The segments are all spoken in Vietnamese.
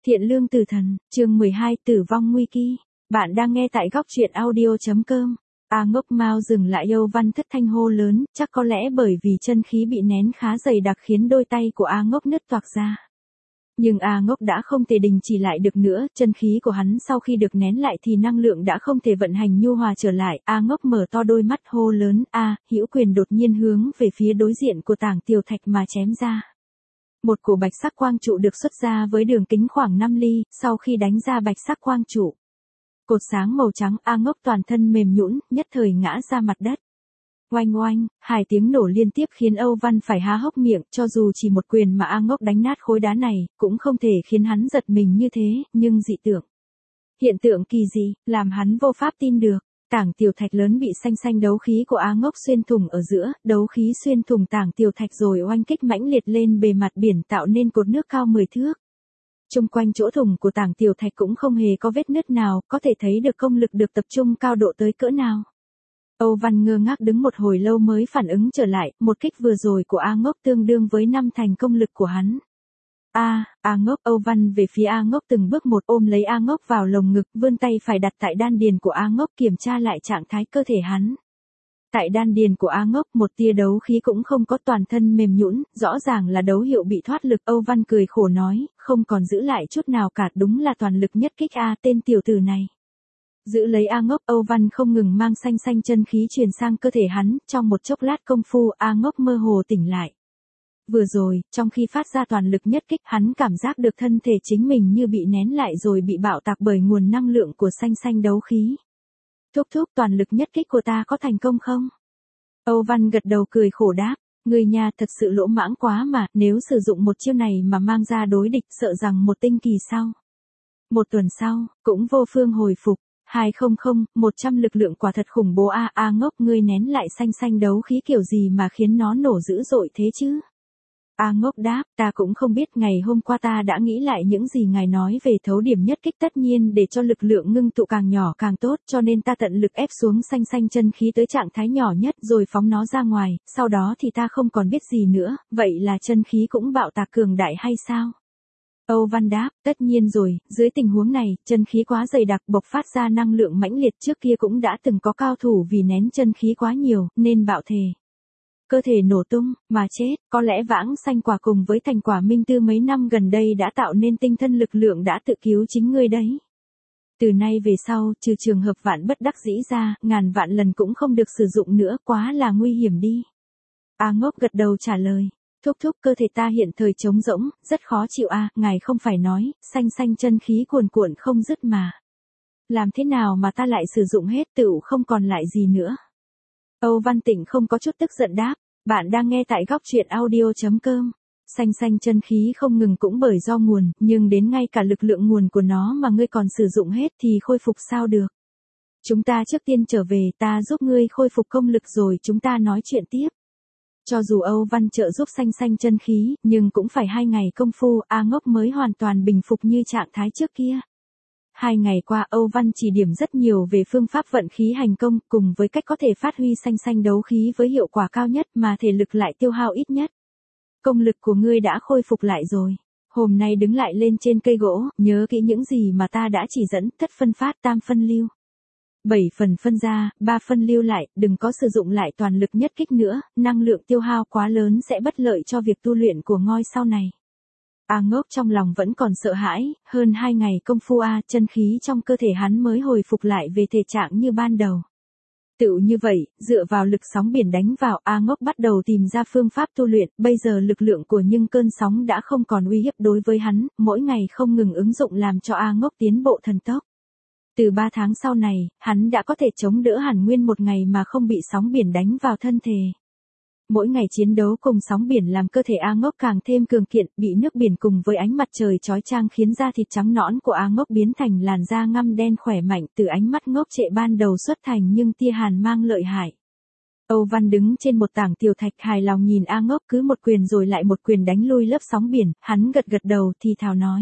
Thiện lương tử thần, chương 12 tử vong nguy kỳ. Bạn đang nghe tại góc truyện audio.com. A Ngốc mau dừng lại, Âu Văn thất thanh hô lớn, chắc có lẽ bởi vì chân khí bị nén khá dày đặc khiến đôi tay của A Ngốc nứt toạc ra. Nhưng A Ngốc đã không thể đình chỉ lại được nữa, chân khí của hắn sau khi được nén lại thì năng lượng đã không thể vận hành nhu hòa trở lại. A Ngốc mở to đôi mắt hô lớn, hữu quyền đột nhiên hướng về phía đối diện của Tảng Tiểu Thạch mà chém ra. Một cổ bạch sắc quang trụ được xuất ra với đường kính khoảng 5 ly, sau khi đánh ra bạch sắc quang trụ. Cột sáng màu trắng, A Ngốc toàn thân mềm nhũn, nhất thời ngã ra mặt đất. Oanh oanh, hai tiếng nổ liên tiếp khiến Âu Văn phải há hốc miệng, cho dù chỉ một quyền mà A Ngốc đánh nát khối đá này, cũng không thể khiến hắn giật mình như thế, nhưng dị tượng. Hiện tượng kỳ dị, làm hắn vô pháp tin được. Tảng Tiểu Thạch lớn bị xanh đấu khí của A Ngốc xuyên thủng ở giữa, đấu khí xuyên thủng Tảng Tiểu Thạch rồi oanh kích mãnh liệt lên bề mặt biển tạo nên cột nước cao 10 thước. Chung quanh chỗ thủng của Tảng Tiểu Thạch cũng không hề có vết nứt nào, có thể thấy được công lực được tập trung cao độ tới cỡ nào. Âu Văn ngơ ngác đứng một hồi lâu mới phản ứng trở lại, một kích vừa rồi của A Ngốc tương đương với 5 thành công lực của hắn. A Ngốc, Âu Văn về phía A Ngốc từng bước một, ôm lấy A Ngốc vào lồng ngực, vươn tay phải đặt tại đan điền của A Ngốc kiểm tra lại trạng thái cơ thể hắn. Tại đan điền của A Ngốc một tia đấu khí cũng không có, toàn thân mềm nhũn, rõ ràng là dấu hiệu bị thoát lực. Âu Văn cười khổ nói, không còn giữ lại chút nào cả, đúng là toàn lực nhất kích tên tiểu tử này. Giữ lấy A Ngốc, Âu Văn không ngừng mang xanh chân khí truyền sang cơ thể hắn, trong một chốc lát công phu A Ngốc mơ hồ tỉnh lại. Vừa rồi, trong khi phát ra toàn lực nhất kích, hắn cảm giác được thân thể chính mình như bị nén lại rồi bị bạo tạc bởi nguồn năng lượng của xanh đấu khí. Thúc, toàn lực nhất kích của ta có thành công không? Âu Văn gật đầu cười khổ đáp, người nhà thật sự lỗ mãng quá mà, nếu sử dụng một chiêu này mà mang ra đối địch sợ rằng một tinh kỳ sau. Một tuần sau, cũng vô phương hồi phục. 100 lực lượng quả thật khủng bố. A Ngốc, ngươi nén lại xanh đấu khí kiểu gì mà khiến nó nổ dữ dội thế chứ? A Ngốc đáp, ta cũng không biết, ngày hôm qua ta đã nghĩ lại những gì ngài nói về thấu điểm nhất kích, tất nhiên để cho lực lượng ngưng tụ càng nhỏ càng tốt, cho nên ta tận lực ép xuống xanh chân khí tới trạng thái nhỏ nhất rồi phóng nó ra ngoài, sau đó thì ta không còn biết gì nữa. Vậy là chân khí cũng bạo tạc cường đại hay sao? Âu Văn đáp, tất nhiên rồi, dưới tình huống này, chân khí quá dày đặc bộc phát ra năng lượng mãnh liệt, trước kia cũng đã từng có cao thủ vì nén chân khí quá nhiều, nên bạo thể. Cơ thể nổ tung, mà chết. Có lẽ Vãng Sanh Quả cùng với thành quả Minh Tư mấy năm gần đây đã tạo nên tinh thân lực lượng đã tự cứu chính ngươi đấy. Từ nay về sau, trừ trường hợp vạn bất đắc dĩ ra, ngàn vạn lần cũng không được sử dụng nữa, quá là nguy hiểm đi. A Ngốc gật đầu trả lời. Thúc, cơ thể ta hiện thời trống rỗng, rất khó chịu. Ngài không phải nói, xanh chân khí cuồn cuộn không dứt mà. Làm thế nào mà ta lại sử dụng hết, tựu không còn lại gì nữa? Âu Văn Tịnh không có chút tức giận đáp, bạn đang nghe tại góc truyện audio.com. Xanh chân khí không ngừng cũng bởi do nguồn, nhưng đến ngay cả lực lượng nguồn của nó mà ngươi còn sử dụng hết thì khôi phục sao được? Chúng ta trước tiên trở về, ta giúp ngươi khôi phục công lực rồi chúng ta nói chuyện tiếp. Cho dù Âu Văn trợ giúp xanh chân khí, nhưng cũng phải 2 ngày công phu, A Ngốc mới hoàn toàn bình phục như trạng thái trước kia. 2 ngày qua Âu Văn chỉ điểm rất nhiều về phương pháp vận khí hành công, cùng với cách có thể phát huy xanh đấu khí với hiệu quả cao nhất mà thể lực lại tiêu hao ít nhất. Công lực của ngươi đã khôi phục lại rồi. Hôm nay đứng lại lên trên cây gỗ, nhớ kỹ những gì mà ta đã chỉ dẫn, thất phân phát, tam phân lưu. 7 phần phân ra, 3 phân lưu lại, đừng có sử dụng lại toàn lực nhất kích nữa, năng lượng tiêu hao quá lớn sẽ bất lợi cho việc tu luyện của ngôi sau này. A Ngốc trong lòng vẫn còn sợ hãi, hơn 2 ngày công phu chân khí trong cơ thể hắn mới hồi phục lại về thể trạng như ban đầu. Tựu như vậy, dựa vào lực sóng biển đánh vào, A Ngốc bắt đầu tìm ra phương pháp tu luyện, bây giờ lực lượng của những cơn sóng đã không còn uy hiếp đối với hắn, mỗi ngày không ngừng ứng dụng làm cho A Ngốc tiến bộ thần tốc. Từ 3 tháng sau này, hắn đã có thể chống đỡ hẳn nguyên một ngày mà không bị sóng biển đánh vào thân thể. Mỗi ngày chiến đấu cùng sóng biển làm cơ thể A Ngốc càng thêm cường kiện, bị nước biển cùng với ánh mặt trời chói chang khiến da thịt trắng nõn của A Ngốc biến thành làn da ngăm đen khỏe mạnh, từ ánh mắt ngốc trệ ban đầu xuất thành nhưng tia hàn mang lợi hại. Âu Văn đứng trên một tảng tiểu thạch hài lòng nhìn A Ngốc cứ một quyền rồi lại một quyền đánh lui lớp sóng biển, hắn gật đầu thì thào nói.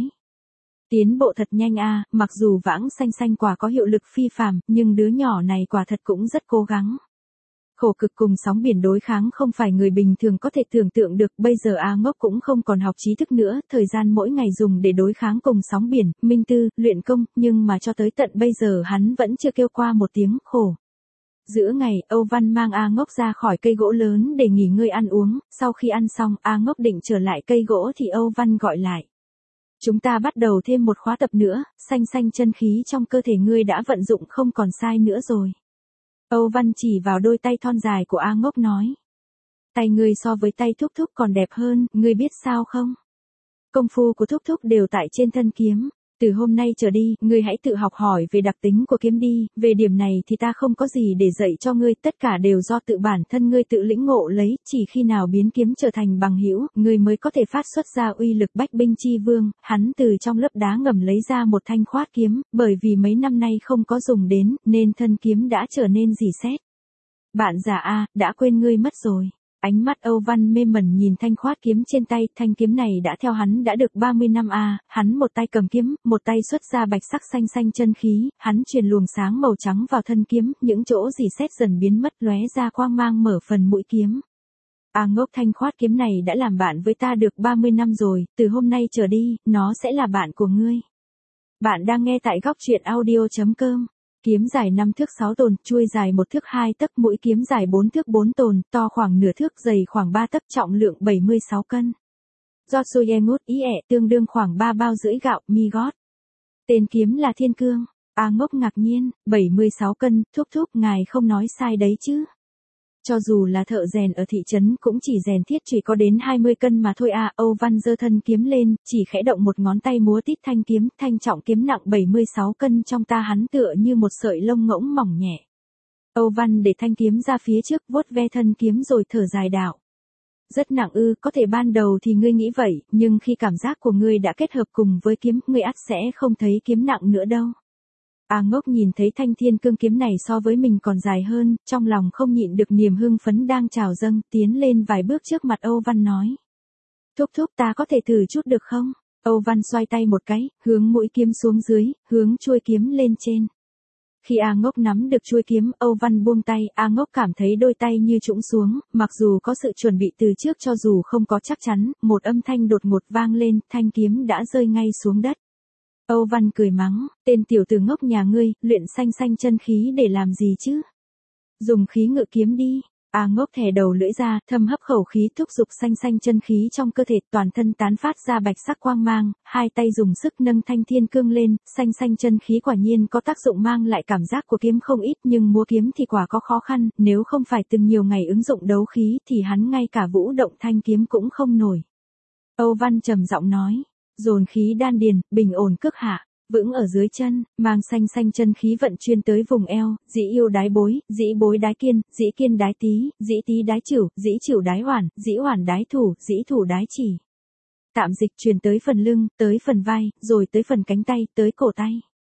Tiến bộ thật nhanh mặc dù Vãng Sanh Quả có hiệu lực phi phàm, nhưng đứa nhỏ này quả thật cũng rất cố gắng. Khổ cực cùng sóng biển đối kháng không phải người bình thường có thể tưởng tượng được, bây giờ A Ngốc cũng không còn học trí thức nữa, thời gian mỗi ngày dùng để đối kháng cùng sóng biển, minh tư, luyện công, nhưng mà cho tới tận bây giờ hắn vẫn chưa kêu qua một tiếng khổ. Giữa ngày, Âu Văn mang A Ngốc ra khỏi cây gỗ lớn để nghỉ ngơi ăn uống, sau khi ăn xong, A Ngốc định trở lại cây gỗ thì Âu Văn gọi lại. Chúng ta bắt đầu thêm một khóa tập nữa, xanh xanh chân khí trong cơ thể ngươi đã vận dụng không còn sai nữa rồi. Âu Văn chỉ vào đôi tay thon dài của A Ngốc nói. Tay ngươi so với tay Thúc Thúc còn đẹp hơn, ngươi biết sao không? Công phu của Thúc Thúc đều tại trên thân kiếm. Từ hôm nay trở đi, ngươi hãy tự học hỏi về đặc tính của kiếm đi, về điểm này thì ta không có gì để dạy cho ngươi, tất cả đều do tự bản thân ngươi tự lĩnh ngộ lấy, chỉ khi nào biến kiếm trở thành bằng hữu, ngươi mới có thể phát xuất ra uy lực bách binh chi vương. Hắn từ trong lớp đá ngầm lấy ra một thanh khoát kiếm, bởi vì mấy năm nay không có dùng đến, nên thân kiếm đã trở nên rỉ sét. Bạn già A, đã quên ngươi mất rồi. Ánh mắt Âu Văn mê mẩn nhìn thanh khoát kiếm trên tay, thanh kiếm này đã theo hắn đã được 30 năm a, hắn một tay cầm kiếm, một tay xuất ra bạch sắc xanh xanh chân khí, hắn truyền luồng sáng màu trắng vào thân kiếm, những chỗ rỉ sét dần biến mất lóe ra quang mang mở phần mũi kiếm. A Ngốc, thanh khoát kiếm này đã làm bạn với ta được 30 năm rồi, từ hôm nay trở đi, nó sẽ là bạn của ngươi. Bạn đang nghe tại góc truyện audio.com. Kiếm dài 5 thước 6 tồn, chuôi dài 1 thước 2 tấc, mũi kiếm dài 4 thước 4 tồn, to khoảng nửa thước, dày khoảng 3 tấc, trọng lượng 76 cân. Joshua ngút ý ẹ, tương đương khoảng 3 bao rưỡi gạo, mi gót. Tên kiếm là Thiên Cương. A Ngốc ngạc nhiên, 76 cân, Thúc Thúc, ngài không nói sai đấy chứ. Cho dù là thợ rèn ở thị trấn cũng chỉ rèn thiết chỉ có đến 20 cân mà thôi à. Âu Văn giơ thân kiếm lên, chỉ khẽ động một ngón tay múa tít thanh kiếm, thanh trọng kiếm nặng 76 cân trong ta hắn tựa như một sợi lông ngỗng mỏng nhẹ. Âu Văn để thanh kiếm ra phía trước, vuốt ve thân kiếm rồi thở dài đạo. Rất nặng ư, có thể ban đầu thì ngươi nghĩ vậy, nhưng khi cảm giác của ngươi đã kết hợp cùng với kiếm, ngươi ắt sẽ không thấy kiếm nặng nữa đâu. A Ngốc nhìn thấy thanh Thiên Cương kiếm này so với mình còn dài hơn, trong lòng không nhịn được niềm hưng phấn đang trào dâng, tiến lên vài bước trước mặt Âu Văn nói. Thúc Thúc, ta có thể thử chút được không? Âu Văn xoay tay một cái, hướng mũi kiếm xuống dưới, hướng chuôi kiếm lên trên. Khi A Ngốc nắm được chuôi kiếm, Âu Văn buông tay, A Ngốc cảm thấy đôi tay như trũng xuống, mặc dù có sự chuẩn bị từ trước, cho dù không có chắc chắn, một âm thanh đột ngột vang lên, thanh kiếm đã rơi ngay xuống đất. Âu Văn cười mắng, tên tiểu tử ngốc nhà ngươi, luyện xanh xanh chân khí để làm gì chứ? Dùng khí ngự kiếm đi. A Ngốc thè đầu lưỡi ra, thâm hấp khẩu khí, thúc giục xanh xanh chân khí trong cơ thể, toàn thân tán phát ra bạch sắc quang mang, hai tay dùng sức nâng thanh Thiên Cương lên, xanh xanh chân khí quả nhiên có tác dụng mang lại cảm giác của kiếm không ít, nhưng múa kiếm thì quả có khó khăn, nếu không phải từng nhiều ngày ứng dụng đấu khí thì hắn ngay cả vũ động thanh kiếm cũng không nổi. Âu Văn trầm giọng nói. Dồn khí đan điền, bình ổn cước hạ, vững ở dưới chân, mang xanh xanh chân khí vận chuyên tới vùng eo, dĩ yêu đái bối, dĩ bối đái kiên, dĩ kiên đái tý, dĩ tý đái chửu, dĩ chửu đái hoàn, dĩ hoàn đái thủ, dĩ thủ đái chỉ. Tạm dịch truyền tới phần lưng, tới phần vai, rồi tới phần cánh tay, tới cổ tay,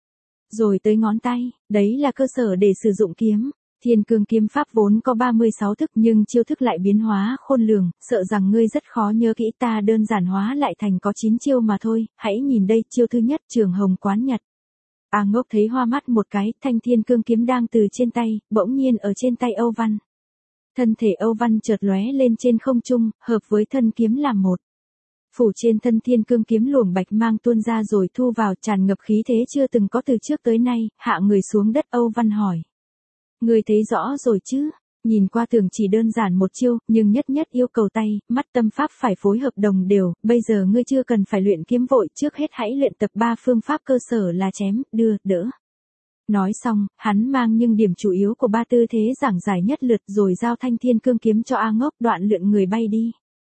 rồi tới ngón tay, đấy là cơ sở để sử dụng kiếm. Thiên Cương kiếm pháp vốn có 36 thức nhưng chiêu thức lại biến hóa khôn lường, sợ rằng ngươi rất khó nhớ kỹ, ta đơn giản hóa lại thành có 9 chiêu mà thôi, hãy nhìn đây, chiêu thứ nhất, Trường Hồng Quán Nhật. A Ngốc thấy hoa mắt một cái, thanh Thiên Cương kiếm đang từ trên tay, bỗng nhiên ở trên tay Âu Văn. Thân thể Âu Văn chợt lóe lên trên không trung, hợp với thân kiếm làm một. Phủ trên thân Thiên Cương kiếm luồng bạch mang tuôn ra rồi thu vào, tràn ngập khí thế chưa từng có từ trước tới nay, hạ người xuống đất. Âu Văn hỏi. Ngươi thấy rõ rồi chứ? Nhìn qua tưởng chỉ đơn giản một chiêu, nhưng nhất nhất yêu cầu tay, mắt tâm pháp phải phối hợp đồng đều, bây giờ ngươi chưa cần phải luyện kiếm vội, trước hết hãy luyện tập 3 phương pháp cơ sở là chém, đưa, đỡ. Nói xong, hắn mang những điểm chủ yếu của 3 tư thế giảng giải nhất lượt rồi giao thanh Thiên Cương kiếm cho A Ngốc, đoạn lượn người bay đi.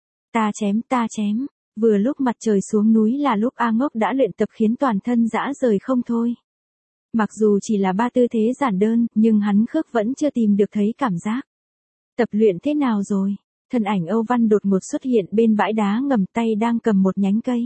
Ta chém, ta chém. Vừa lúc mặt trời xuống núi là lúc A Ngốc đã luyện tập khiến toàn thân rã rời không thôi. Mặc dù chỉ là 3 tư thế giản đơn, nhưng hắn khước vẫn chưa tìm được thấy cảm giác. Tập luyện thế nào rồi? Thân ảnh Âu Văn đột ngột xuất hiện bên bãi đá ngầm, tay đang cầm một nhánh cây.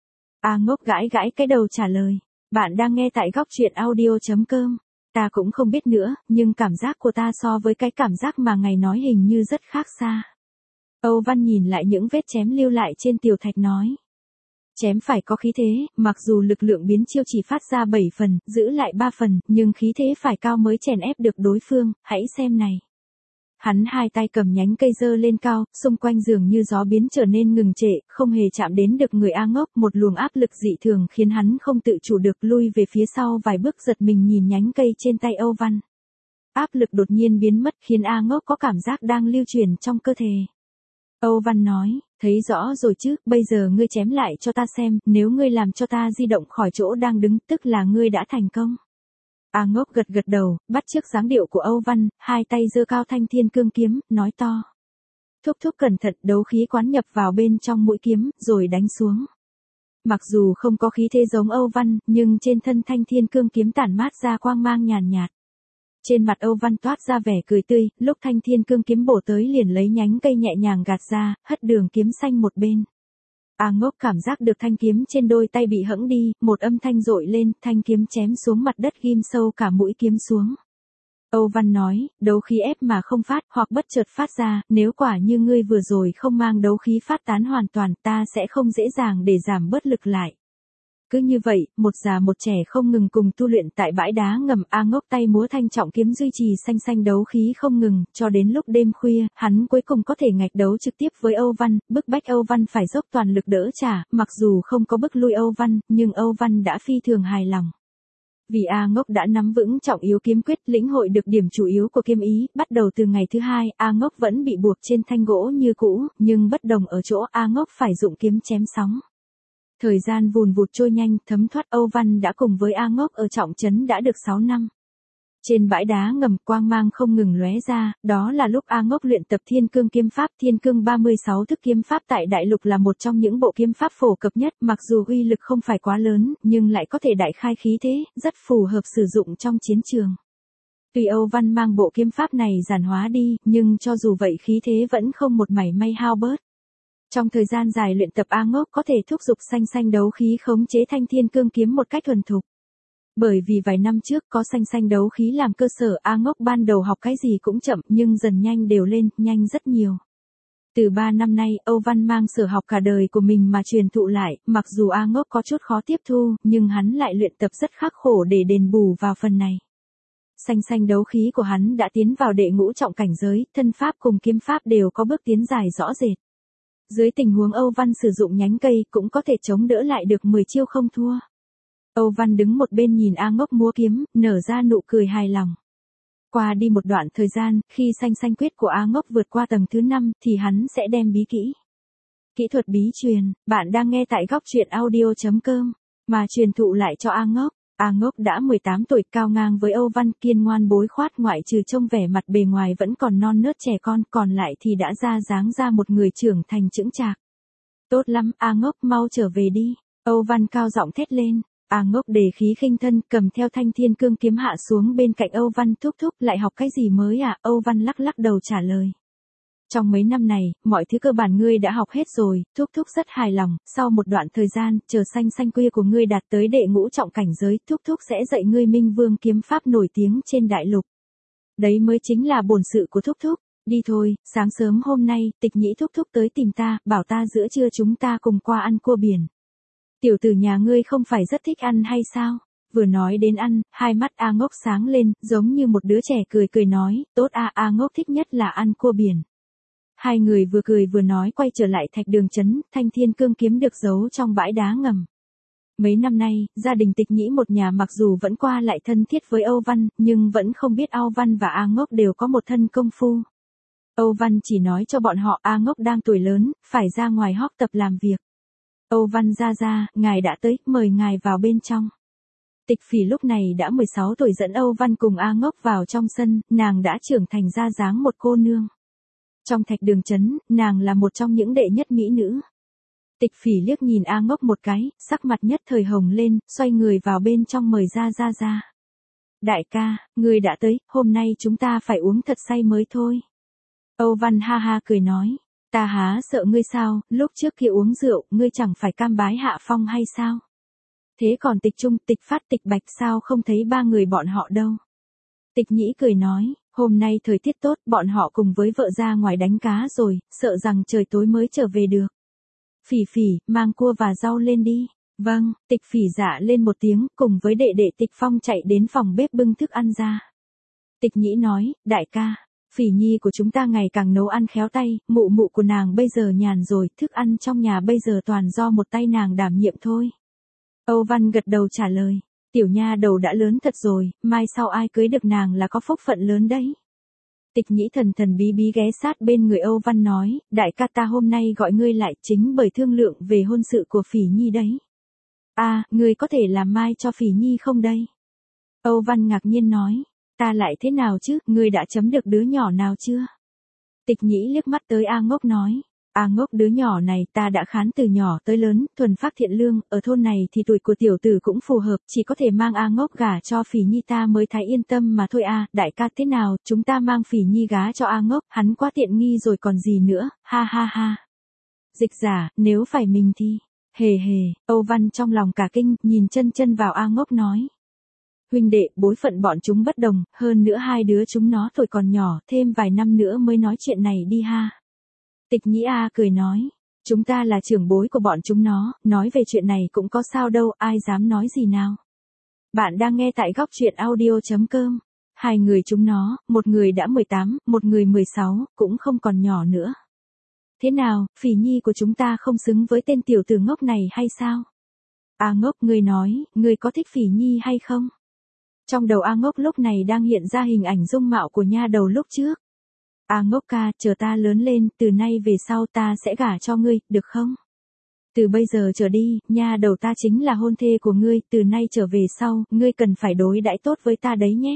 A Ngốc gãi gãi cái đầu trả lời. Bạn đang nghe tại góc truyện audio.com. Ta cũng không biết nữa, nhưng cảm giác của ta so với cái cảm giác mà ngài nói hình như rất khác xa. Âu Văn nhìn lại những vết chém lưu lại trên tiểu thạch nói. Chém phải có khí thế, mặc dù lực lượng biến chiêu chỉ phát ra 7 phần, giữ lại 3 phần, nhưng khí thế phải cao mới chèn ép được đối phương, hãy xem này. Hắn hai tay cầm nhánh cây giơ lên cao, xung quanh dường như gió biến trở nên ngừng trệ, không hề chạm đến được người A Ngốc, một luồng áp lực dị thường khiến hắn không tự chủ được lui về phía sau vài bước, giật mình nhìn nhánh cây trên tay Âu Văn. Áp lực đột nhiên biến mất khiến A Ngốc có cảm giác đang lưu truyền trong cơ thể. Âu Văn nói, thấy rõ rồi chứ, bây giờ ngươi chém lại cho ta xem, nếu ngươi làm cho ta di động khỏi chỗ đang đứng, tức là ngươi đã thành công. A Ngốc gật gật đầu, bắt chước dáng điệu của Âu Văn, hai tay giơ cao thanh thiên cương kiếm, nói to. Thúc thúc cẩn thận, đấu khí quán nhập vào bên trong mũi kiếm, rồi đánh xuống. Mặc dù không có khí thế giống Âu Văn, nhưng trên thân thanh thiên cương kiếm tản mát ra quang mang nhàn nhạt. Trên mặt Âu Văn toát ra vẻ cười tươi, lúc thanh thiên cương kiếm bổ tới liền lấy nhánh cây nhẹ nhàng gạt ra, hất đường kiếm xanh một bên. A Ngốc cảm giác được thanh kiếm trên đôi tay bị hẫng đi, một âm thanh rội lên, thanh kiếm chém xuống mặt đất ghim sâu cả mũi kiếm xuống. Âu Văn nói, đấu khí ép mà không phát, hoặc bất chợt phát ra, nếu quả như ngươi vừa rồi không mang đấu khí phát tán hoàn toàn, ta sẽ không dễ dàng để giảm bớt lực lại. Cứ như vậy, một già một trẻ không ngừng cùng tu luyện tại bãi đá ngầm. A Ngốc tay múa thanh trọng kiếm duy trì xanh đấu khí không ngừng, cho đến lúc đêm khuya, hắn cuối cùng có thể ngạch đấu trực tiếp với Âu Văn, bức bách Âu Văn phải dốc toàn lực đỡ trả, mặc dù không có bức lui Âu Văn, nhưng Âu Văn đã phi thường hài lòng. Vì A Ngốc đã nắm vững trọng yếu kiếm quyết, lĩnh hội được điểm chủ yếu của kiếm ý, bắt đầu từ ngày thứ hai, A Ngốc vẫn bị buộc trên thanh gỗ như cũ, nhưng bất đồng ở chỗ A Ngốc phải dụng kiếm chém sóng. Thời gian vùn vụt trôi nhanh, thấm thoát. Âu Văn đã cùng với A Ngốc ở trọng trấn đã được 6 năm. Trên bãi đá ngầm quang mang không ngừng lóe ra, đó là lúc A Ngốc luyện tập Thiên Cương kiếm pháp. Thiên Cương 36 thức kiếm pháp tại đại lục là một trong những bộ kiếm pháp phổ cập nhất, mặc dù uy lực không phải quá lớn, nhưng lại có thể đại khai khí thế, rất phù hợp sử dụng trong chiến trường. Tuy Âu Văn mang bộ kiếm pháp này giản hóa đi, nhưng cho dù vậy khí thế vẫn không một mảy may hao bớt. Trong thời gian dài luyện tập, A Ngốc có thể thúc giục xanh đấu khí khống chế thanh thiên cương kiếm một cách thuần thục. Bởi vì vài năm trước có xanh đấu khí làm cơ sở, A Ngốc ban đầu học cái gì cũng chậm, nhưng dần nhanh đều lên, nhanh rất nhiều. Từ 3 năm nay, Âu Văn mang sở học cả đời của mình mà truyền thụ lại, mặc dù A Ngốc có chút khó tiếp thu, nhưng hắn lại luyện tập rất khắc khổ để đền bù vào phần này. Xanh đấu khí của hắn đã tiến vào đệ ngũ trọng cảnh giới, thân pháp cùng kiếm pháp đều có bước tiến dài rõ rệt. Dưới tình huống Âu Văn sử dụng nhánh cây cũng có thể chống đỡ lại được 10 chiêu không thua. Âu Văn đứng một bên nhìn A Ngốc múa kiếm, nở ra nụ cười hài lòng. Qua đi một đoạn thời gian, khi xanh quyết của A Ngốc vượt qua tầng thứ 5 thì hắn sẽ đem bí kỹ thuật bí truyền, bạn đang nghe tại góc truyện audio.com, mà truyền thụ lại cho A Ngốc. A Ngốc đã 18 tuổi, cao ngang với Âu Văn, kiên ngoan bối khoát, ngoại trừ trông vẻ mặt bề ngoài vẫn còn non nớt trẻ con, còn lại thì đã ra dáng ra một người trưởng thành chững chạc. Tốt lắm, A Ngốc, mau trở về đi. Âu Văn cao giọng thét lên. A Ngốc đề khí khinh thân, cầm theo thanh thiên cương kiếm hạ xuống bên cạnh Âu Văn. Thúc lại học cái gì mới à? Âu Văn lắc đầu trả lời. Trong mấy năm này, mọi thứ cơ bản ngươi đã học hết rồi. Thúc rất hài lòng. Sau một đoạn thời gian, chờ xanh quê của ngươi đạt tới đệ ngũ trọng cảnh giới, Thúc sẽ dạy ngươi Minh Vương kiếm pháp nổi tiếng trên đại lục. Đấy mới chính là bổn sự của Thúc. Đi thôi, sáng sớm hôm nay, Tịch Nhĩ Thúc tới tìm ta, bảo ta giữa trưa chúng ta cùng qua ăn cua biển. Tiểu tử nhà ngươi không phải rất thích ăn hay sao? Vừa nói đến ăn, hai mắt A Ngốc sáng lên, giống như một đứa trẻ cười nói, tốt à, A Ngốc thích nhất là ăn cua biển. Hai người vừa cười vừa nói quay trở lại thạch đường trấn, thanh thiên cương kiếm được giấu trong bãi đá ngầm. Mấy năm nay, gia đình Tịch Nhĩ một nhà mặc dù vẫn qua lại thân thiết với Âu Văn, nhưng vẫn không biết Âu Văn và A Ngốc đều có một thân công phu. Âu Văn chỉ nói cho bọn họ A Ngốc đang tuổi lớn, phải ra ngoài học tập làm việc. Âu Văn ra, ngài đã tới, mời ngài vào bên trong. Tịch Phỉ lúc này đã 16 tuổi dẫn Âu Văn cùng A Ngốc vào trong sân, nàng đã trưởng thành ra dáng một cô nương. Trong thạch đường trấn, nàng là một trong những đệ nhất mỹ nữ. Tịch Phỉ liếc nhìn A Ngốc một cái, sắc mặt nhất thời hồng lên, xoay người vào bên trong mời ra. Đại ca, ngươi đã tới, hôm nay chúng ta phải uống thật say mới thôi. Âu Văn ha cười nói, ta há sợ ngươi sao, lúc trước kia uống rượu, ngươi chẳng phải cam bái hạ phong hay sao? Thế còn Tịch Trung, Tịch Phát, Tịch Bạch sao không thấy ba người bọn họ đâu? Tịch Nhĩ cười nói, hôm nay thời tiết tốt, bọn họ cùng với vợ ra ngoài đánh cá rồi, sợ rằng trời tối mới trở về được. Phỉ, mang cua và rau lên đi. Vâng, Tịch Phỉ dạ lên một tiếng, cùng với đệ Tịch Phong chạy đến phòng bếp bưng thức ăn ra. Tịch Nhĩ nói, đại ca. Phỉ nhi của chúng ta ngày càng nấu ăn khéo tay, mụ mụ của nàng bây giờ nhàn rồi, thức ăn trong nhà bây giờ toàn do một tay nàng đảm nhiệm thôi. Âu Văn gật đầu trả lời, tiểu nha đầu đã lớn thật rồi, mai sau ai cưới được nàng là có phúc phận lớn đấy. Tịch Nhĩ thần thần bí bí ghé sát bên người Âu Văn nói, đại ca ta hôm nay gọi ngươi lại chính bởi thương lượng về hôn sự của Phỉ nhi đấy. Ngươi có thể làm mai cho Phỉ nhi không đây? Âu Văn ngạc nhiên nói, ta lại thế nào chứ, ngươi đã chấm được đứa nhỏ nào chưa? Tịch Nhĩ liếc mắt tới A Ngốc nói, A Ngốc đứa nhỏ này ta đã khán từ nhỏ tới lớn, thuần phác thiện lương, ở thôn này thì tuổi của tiểu tử cũng phù hợp, chỉ có thể mang A Ngốc gả cho Phỉ nhi ta mới thấy yên tâm mà thôi. Đại ca thế nào, chúng ta mang Phỉ nhi gá cho A Ngốc, hắn quá tiện nghi rồi còn gì nữa, ha ha ha. Dịch giả, nếu phải mình thì, hề hề, Âu Văn trong lòng cả kinh, nhìn chân chân vào A Ngốc nói. Huynh đệ, bối phận bọn chúng bất đồng, hơn nữa hai đứa chúng nó tuổi còn nhỏ, thêm vài năm nữa mới nói chuyện này đi ha. Tịch Nhĩ cười nói, chúng ta là trưởng bối của bọn chúng nó, nói về chuyện này cũng có sao đâu, ai dám nói gì nào. Bạn đang nghe tại góc truyện audio.com. Hai người chúng nó, một người đã 18, một người 16, cũng không còn nhỏ nữa. Thế nào, Phỉ nhi của chúng ta không xứng với tên tiểu tử ngốc này hay sao? A Ngốc, ngươi nói, ngươi có thích Phỉ nhi hay không? Trong đầu A Ngốc lúc này đang hiện ra hình ảnh dung mạo của nha đầu lúc trước. A Ngốc ca, chờ ta lớn lên, từ nay về sau ta sẽ gả cho ngươi, được không? Từ bây giờ trở đi, nha đầu ta chính là hôn thê của ngươi, từ nay trở về sau, ngươi cần phải đối đãi tốt với ta đấy nhé.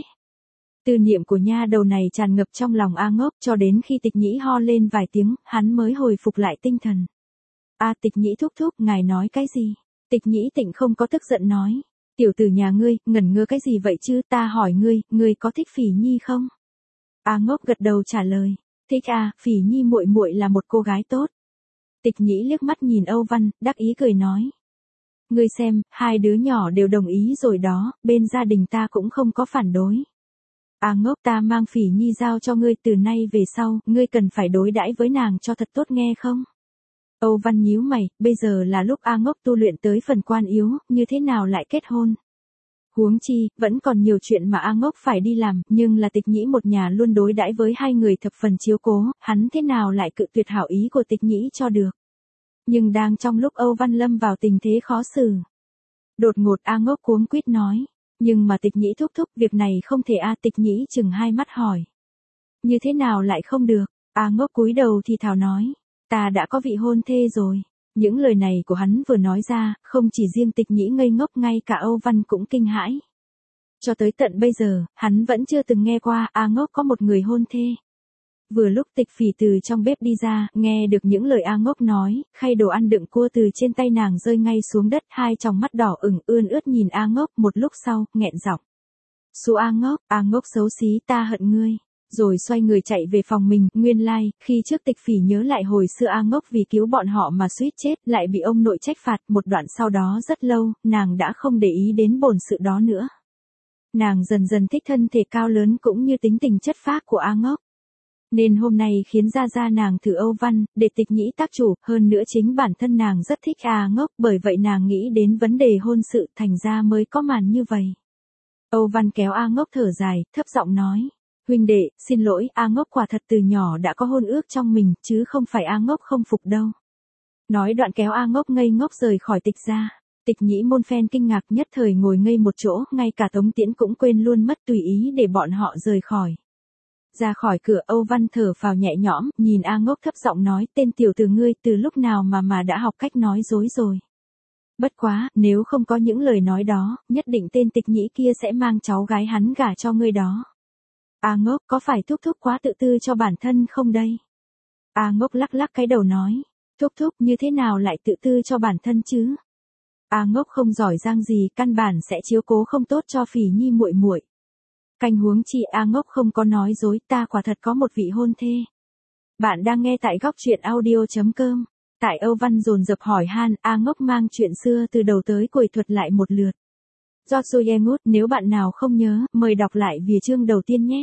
Tư niệm của nha đầu này tràn ngập trong lòng A Ngốc, cho đến khi Tịch Nhĩ ho lên vài tiếng, hắn mới hồi phục lại tinh thần. Tịch Nhĩ thúc thúc, ngài nói cái gì? Tịch Nhĩ Tịnh không có tức giận nói. Tiểu tử nhà ngươi, ngẩn ngơ cái gì vậy chứ, ta hỏi ngươi có thích Phỉ nhi không? A Ngốc gật đầu trả lời, thích Phỉ nhi muội muội là một cô gái tốt. Tịch Nhĩ liếc mắt nhìn Âu Văn, đắc ý cười nói. Ngươi xem, hai đứa nhỏ đều đồng ý rồi đó, bên gia đình ta cũng không có phản đối. A Ngốc, ta mang Phỉ nhi giao cho ngươi, từ nay về sau, ngươi cần phải đối đãi với nàng cho thật tốt nghe không? Âu Văn nhíu mày, bây giờ là lúc A Ngốc tu luyện tới phần quan yếu, như thế nào lại kết hôn? Huống chi, vẫn còn nhiều chuyện mà A Ngốc phải đi làm, nhưng là Tịch Nhĩ một nhà luôn đối đãi với hai người thập phần chiếu cố, hắn thế nào lại cự tuyệt hảo ý của Tịch Nhĩ cho được. Nhưng đang trong lúc Âu Văn lâm vào tình thế khó xử. Đột ngột A Ngốc cuống quýt nói, nhưng mà Tịch Nhĩ thúc thúc, việc này không thể. Tịch Nhĩ chừng hai mắt hỏi. Như thế nào lại không được? A Ngốc cúi đầu thì thào nói, ta đã có vị hôn thê rồi. Những lời này của hắn vừa nói ra, không chỉ riêng Tịch Nhĩ ngây ngốc, ngay cả Âu Văn cũng kinh hãi. Cho tới tận bây giờ, hắn vẫn chưa từng nghe qua A Ngốc có một người hôn thê. Vừa lúc Tịch Phỉ từ trong bếp đi ra, nghe được những lời A Ngốc nói, khay đồ ăn đựng cua từ trên tay nàng rơi ngay xuống đất, hai tròng mắt đỏ ửng ươn ướt nhìn A Ngốc, một lúc sau, nghẹn giọng. Su A Ngốc xấu xí, ta hận ngươi. Rồi xoay người chạy về phòng mình, nguyên lai, khi trước Tịch Phỉ nhớ lại hồi xưa A Ngốc vì cứu bọn họ mà suýt chết, lại bị ông nội trách phạt, một đoạn sau đó rất lâu, nàng đã không để ý đến bổn sự đó nữa. Nàng dần dần thích thân thể cao lớn cũng như tính tình chất phác của A Ngốc. Nên hôm nay khiến ra nàng thử Âu Văn, để Tịch Nhĩ tác chủ, hơn nữa chính bản thân nàng rất thích A Ngốc, bởi vậy nàng nghĩ đến vấn đề hôn sự, thành ra mới có màn như vậy. Âu Văn kéo A Ngốc thở dài, thấp giọng nói. Huynh đệ, xin lỗi, A Ngốc quả thật từ nhỏ đã có hôn ước trong mình, chứ không phải A Ngốc không phục đâu. Nói đoạn kéo A Ngốc ngây ngốc rời khỏi Tịch ra. Tịch Nhĩ môn phen kinh ngạc, nhất thời ngồi ngây một chỗ, ngay cả Tống Tiễn cũng quên luôn mất, tùy ý để bọn họ rời khỏi. Ra khỏi cửa, Âu Văn thở phào nhẹ nhõm, nhìn A Ngốc thấp giọng nói, tên tiểu tử ngươi từ lúc nào mà đã học cách nói dối rồi. Bất quá, nếu không có những lời nói đó, nhất định tên Tịch Nhĩ kia sẽ mang cháu gái hắn gả cho ngươi đó. A Ngốc, có phải thúc thúc quá tự tư cho bản thân không đây? A Ngốc lắc lắc cái đầu nói, thúc thúc như thế nào lại tự tư cho bản thân chứ? A Ngốc không giỏi giang gì, căn bản sẽ chiếu cố không tốt cho Phỉ nhi muội muội. Canh huống chi A Ngốc không có nói dối, ta quả thật có một vị hôn thê. Bạn đang nghe tại góc truyện audio.com. Tại Âu Văn dồn dập hỏi han, A Ngốc mang chuyện xưa từ đầu tới cuối thuật lại một lượt. George Ngút, nếu bạn nào không nhớ, mời đọc lại vỉa chương đầu tiên nhé.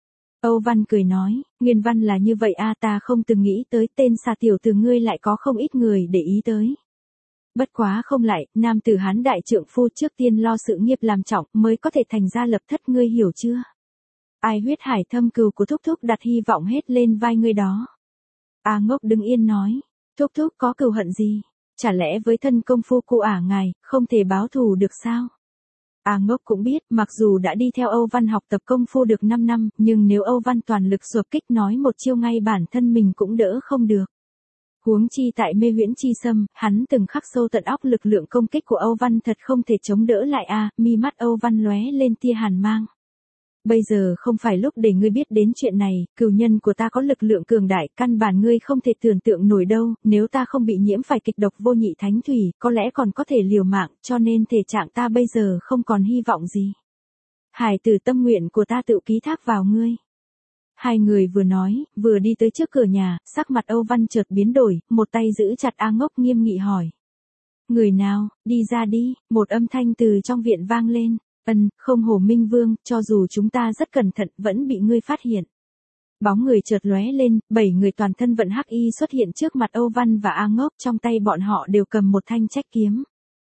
Âu Văn cười nói, nguyên văn là như vậy ta không từng nghĩ tới tên xà tiểu từ ngươi lại có không ít người để ý tới. Bất quá không lại, nam tử Hán đại trượng phu trước tiên lo sự nghiệp làm trọng mới có thể thành gia lập thất, ngươi hiểu chưa? Ai huyết hải thâm cừu của thúc thúc đặt hy vọng hết lên vai ngươi đó. A Ngốc đứng yên nói, thúc thúc có cừu hận gì? Chả lẽ với thân công phu cụ ả ngài, không thể báo thù được sao? A Ngốc cũng biết, mặc dù đã đi theo Âu Văn học tập công phu được 5 năm, nhưng nếu Âu Văn toàn lực xộp kích nói một chiêu ngay bản thân mình cũng đỡ không được. Huống chi tại Mê Huyễn Chi Sâm, hắn từng khắc sâu tận óc lực lượng công kích của Âu Văn thật không thể chống đỡ lại mi mắt Âu Văn lóe lên tia hàn mang. Bây giờ không phải lúc để ngươi biết đến chuyện này, cừu nhân của ta có lực lượng cường đại, căn bản ngươi không thể tưởng tượng nổi đâu, nếu ta không bị nhiễm phải kịch độc vô nhị thánh thủy, có lẽ còn có thể liều mạng, cho nên thể trạng ta bây giờ không còn hy vọng gì. Hải tử tâm nguyện của ta tự ký thác vào ngươi. Hai người vừa nói, vừa đi tới trước cửa nhà, sắc mặt Âu Văn chợt biến đổi, một tay giữ chặt A Ngốc nghiêm nghị hỏi. Người nào, đi ra đi, một âm thanh từ trong viện vang lên. Không hổ Minh Vương, cho dù chúng ta rất cẩn thận vẫn bị ngươi phát hiện. Bóng người chợt lóe lên, 7 người toàn thân vận hắc y xuất hiện trước mặt Âu Văn và A Ngốc, trong tay bọn họ đều cầm một thanh trách kiếm.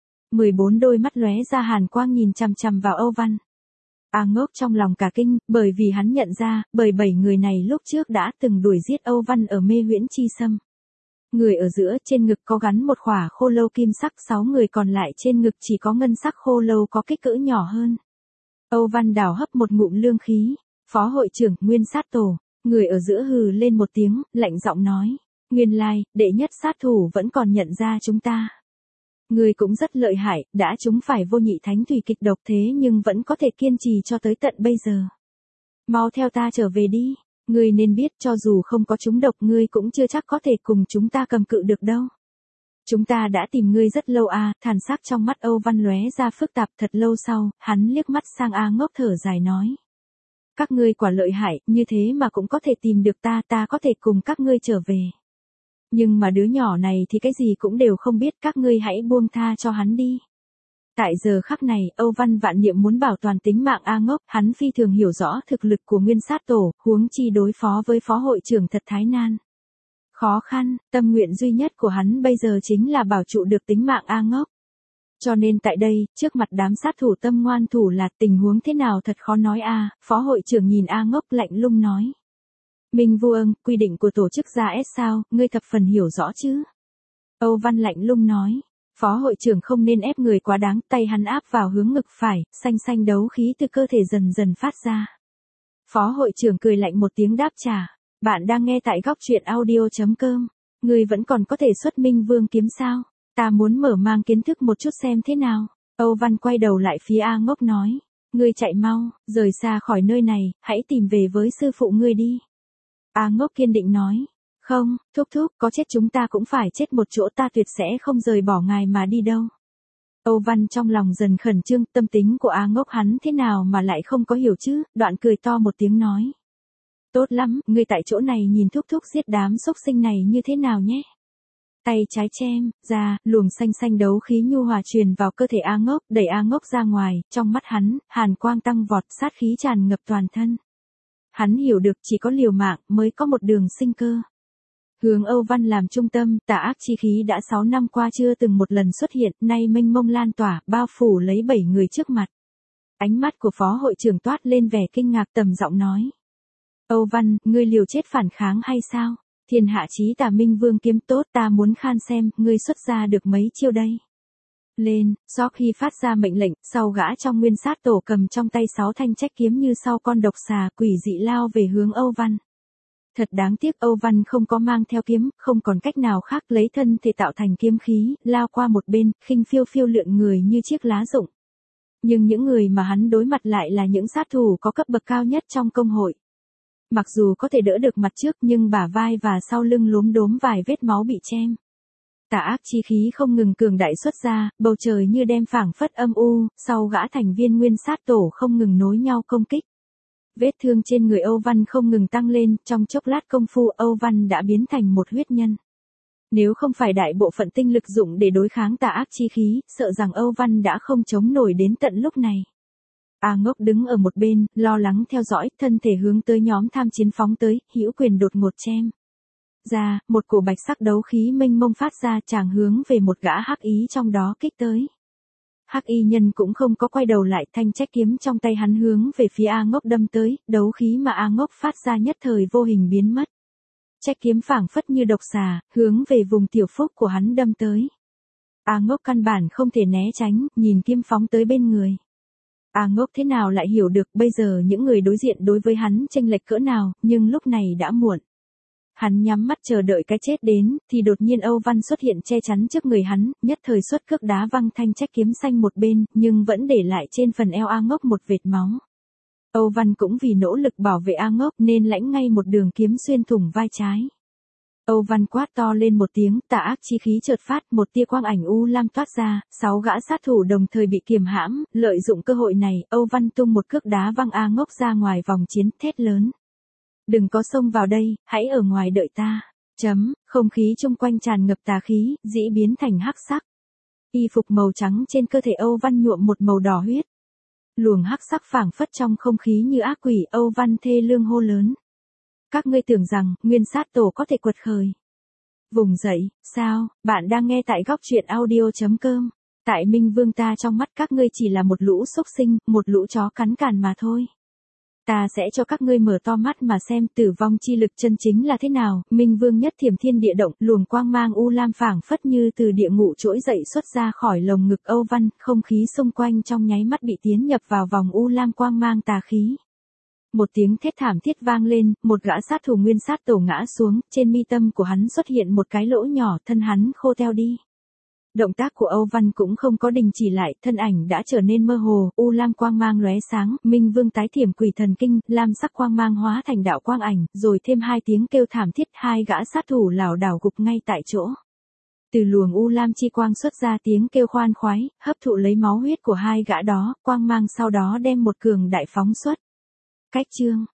14 đôi mắt lóe ra hàn quang nhìn chằm chằm vào Âu Văn. A Ngốc trong lòng cả kinh, bởi vì hắn nhận ra, bởi 7 người này lúc trước đã từng đuổi giết Âu Văn ở Mê Huyễn Chi Sâm. Người ở giữa trên ngực có gắn một khỏa khô lâu kim sắc, 6 người còn lại trên ngực chỉ có ngân sắc khô lâu có kích cỡ nhỏ hơn. Âu Văn đảo hấp một ngụm lương khí, phó hội trưởng Nguyên Sát Tổ, người ở giữa hừ lên một tiếng, lạnh giọng nói, nguyên lai, đệ nhất sát thủ vẫn còn nhận ra chúng ta. Người cũng rất lợi hại, đã chúng phải vô nhị thánh thủy kịch độc thế nhưng vẫn có thể kiên trì cho tới tận bây giờ. Mau theo ta trở về đi. Ngươi nên biết cho dù không có chúng độc ngươi cũng chưa chắc có thể cùng chúng ta cầm cự được đâu. Chúng ta đã tìm ngươi rất lâu than sắc trong mắt Âu Văn lóe ra phức tạp thật lâu sau, hắn liếc mắt sang A Ngốc thở dài nói. Các ngươi quả lợi hại, như thế mà cũng có thể tìm được ta có thể cùng các ngươi trở về. Nhưng mà đứa nhỏ này thì cái gì cũng đều không biết, các ngươi hãy buông tha cho hắn đi. Tại giờ khắc này, Âu Văn vạn niệm muốn bảo toàn tính mạng A Ngốc, hắn phi thường hiểu rõ thực lực của Nguyên Sát Tổ, huống chi đối phó với phó hội trưởng thật thái nan. Khó khăn, tâm nguyện duy nhất của hắn bây giờ chính là bảo trụ được tính mạng A Ngốc. Cho nên tại đây, trước mặt đám sát thủ tâm ngoan thủ là tình huống thế nào thật khó nói phó hội trưởng nhìn A Ngốc lạnh lùng nói. Minh Vương, quy định của tổ chức gia S sao, ngươi thập phần hiểu rõ chứ? Âu Văn lạnh lùng nói. Phó hội trưởng không nên ép người quá đáng, tay hắn áp vào hướng ngực phải, xanh đấu khí từ cơ thể dần dần phát ra. Phó hội trưởng cười lạnh một tiếng đáp trả, bạn đang nghe tại góc truyện audio.com, người vẫn còn có thể xuất Minh Vương kiếm sao, ta muốn mở mang kiến thức một chút xem thế nào. Âu Văn quay đầu lại phía A Ngốc nói, ngươi chạy mau, rời xa khỏi nơi này, hãy tìm về với sư phụ ngươi đi. A Ngốc kiên định nói. Không, thúc thúc, có chết chúng ta cũng phải chết một chỗ, ta tuyệt sẽ không rời bỏ ngài mà đi đâu. Âu Văn trong lòng dần khẩn trương, tâm tính của A Ngốc hắn thế nào mà lại không có hiểu chứ, đoạn cười to một tiếng nói. Tốt lắm, ngươi tại chỗ này nhìn thúc thúc giết đám xúc sinh này như thế nào nhé. Tay trái chém ra, luồng xanh đấu khí nhu hòa truyền vào cơ thể A Ngốc, đẩy A Ngốc ra ngoài, trong mắt hắn, hàn quang tăng vọt, sát khí tràn ngập toàn thân. Hắn hiểu được chỉ có liều mạng mới có một đường sinh cơ. Hướng Âu Văn làm trung tâm, tà ác chi khí đã 6 năm qua chưa từng một lần xuất hiện, nay mênh mông lan tỏa, bao phủ lấy 7 người trước mặt. Ánh mắt của phó hội trưởng toát lên vẻ kinh ngạc, trầm giọng nói. Âu Văn, ngươi liều chết phản kháng hay sao? Thiên hạ chí tà Minh Vương kiếm tốt, ta muốn khan xem, ngươi xuất ra được mấy chiêu đây? Lên, sau khi phát ra mệnh lệnh, sau gã trong Nguyên Sát Tổ cầm trong tay 6 thanh trách kiếm như sau con độc xà quỷ dị lao về hướng Âu Văn. Thật đáng tiếc Âu Văn không có mang theo kiếm, không còn cách nào khác lấy thân thể tạo thành kiếm khí, lao qua một bên, khinh phiêu lượn người như chiếc lá rụng. Nhưng những người mà hắn đối mặt lại là những sát thủ có cấp bậc cao nhất trong công hội. Mặc dù có thể đỡ được mặt trước nhưng bả vai và sau lưng lốm đốm vài vết máu bị chém. Tà ác chi khí không ngừng cường đại xuất ra, bầu trời như đem phảng phất âm u, sau gã thành viên Nguyên Sát Tổ không ngừng nối nhau công kích. Vết thương trên người Âu Văn không ngừng tăng lên, trong chốc lát công phu Âu Văn đã biến thành một huyết nhân. Nếu không phải đại bộ phận tinh lực dụng để đối kháng tà ác chi khí, sợ rằng Âu Văn đã không chống nổi đến tận lúc này. A Ngốc đứng ở một bên, lo lắng theo dõi, thân thể hướng tới nhóm tham chiến phóng tới, hữu quyền đột ngột chém ra, một cổ bạch sắc đấu khí mênh mông phát ra, chàng hướng về một gã hắc ý trong đó kích tới. Hắc y nhân cũng không có quay đầu lại, thanh trách kiếm trong tay hắn hướng về phía A Ngốc đâm tới, đấu khí mà A Ngốc phát ra nhất thời vô hình biến mất. Trách kiếm phảng phất như độc xà, hướng về vùng tiểu phúc của hắn đâm tới. A Ngốc căn bản không thể né tránh, nhìn kiếm phóng tới bên người. A Ngốc thế nào lại hiểu được bây giờ những người đối diện đối với hắn chênh lệch cỡ nào, nhưng lúc này đã muộn. Hắn nhắm mắt chờ đợi cái chết đến, thì đột nhiên Âu Văn xuất hiện che chắn trước người hắn, nhất thời xuất cước đá văng thanh trách kiếm xanh một bên, nhưng vẫn để lại trên phần eo A Ngốc một vệt máu. Âu Văn cũng vì nỗ lực bảo vệ A Ngốc nên lãnh ngay một đường kiếm xuyên thủng vai trái. Âu Văn quát to lên một tiếng, tà ác chi khí chợt phát, một tia quang ảnh u lam toát ra, 6 gã sát thủ đồng thời bị kiềm hãm, lợi dụng cơ hội này, Âu Văn tung một cước đá văng A Ngốc ra ngoài vòng chiến, thét lớn. Đừng có xông vào đây, hãy ở ngoài đợi ta. Không khí chung quanh tràn ngập tà khí, dĩ biến thành hắc sắc. Y phục màu trắng trên cơ thể Âu Văn nhuộm một màu đỏ huyết. Luồng hắc sắc phảng phất trong không khí như ác quỷ, Âu Văn thê lương hô lớn. Các ngươi tưởng rằng, nguyên sát tổ có thể quật khởi. Vùng dậy, sao, bạn đang nghe tại góc truyện audio.com. Tại Minh Vương ta trong mắt các ngươi chỉ là một lũ xúc sinh, một lũ chó cắn càn mà thôi. Ta sẽ cho các ngươi mở to mắt mà xem tử vong chi lực chân chính là thế nào. Minh Vương nhất thiểm thiên địa động, luồng quang mang u lam phảng phất như từ địa ngục trỗi dậy xuất ra khỏi lồng ngực Âu Văn, không khí xung quanh trong nháy mắt bị tiến nhập vào vòng u lam quang mang tà khí. Một tiếng thét thảm thiết vang lên, một gã sát thủ nguyên sát tổ ngã xuống, trên mi tâm của hắn xuất hiện một cái lỗ nhỏ, thân hắn khô teo đi. Động tác của Âu Văn cũng không có đình chỉ lại, thân ảnh đã trở nên mơ hồ, u lam quang mang lóe sáng, Minh Vương tái thiểm quỷ thần kinh, lam sắc quang mang hóa thành đạo quang ảnh, rồi thêm 2 tiếng kêu thảm thiết, 2 gã sát thủ lảo đảo gục ngay tại chỗ. Từ luồng u lam chi quang xuất ra tiếng kêu khoan khoái, hấp thụ lấy máu huyết của 2 gã đó, quang mang sau đó đem một cường đại phóng xuất. Cách chương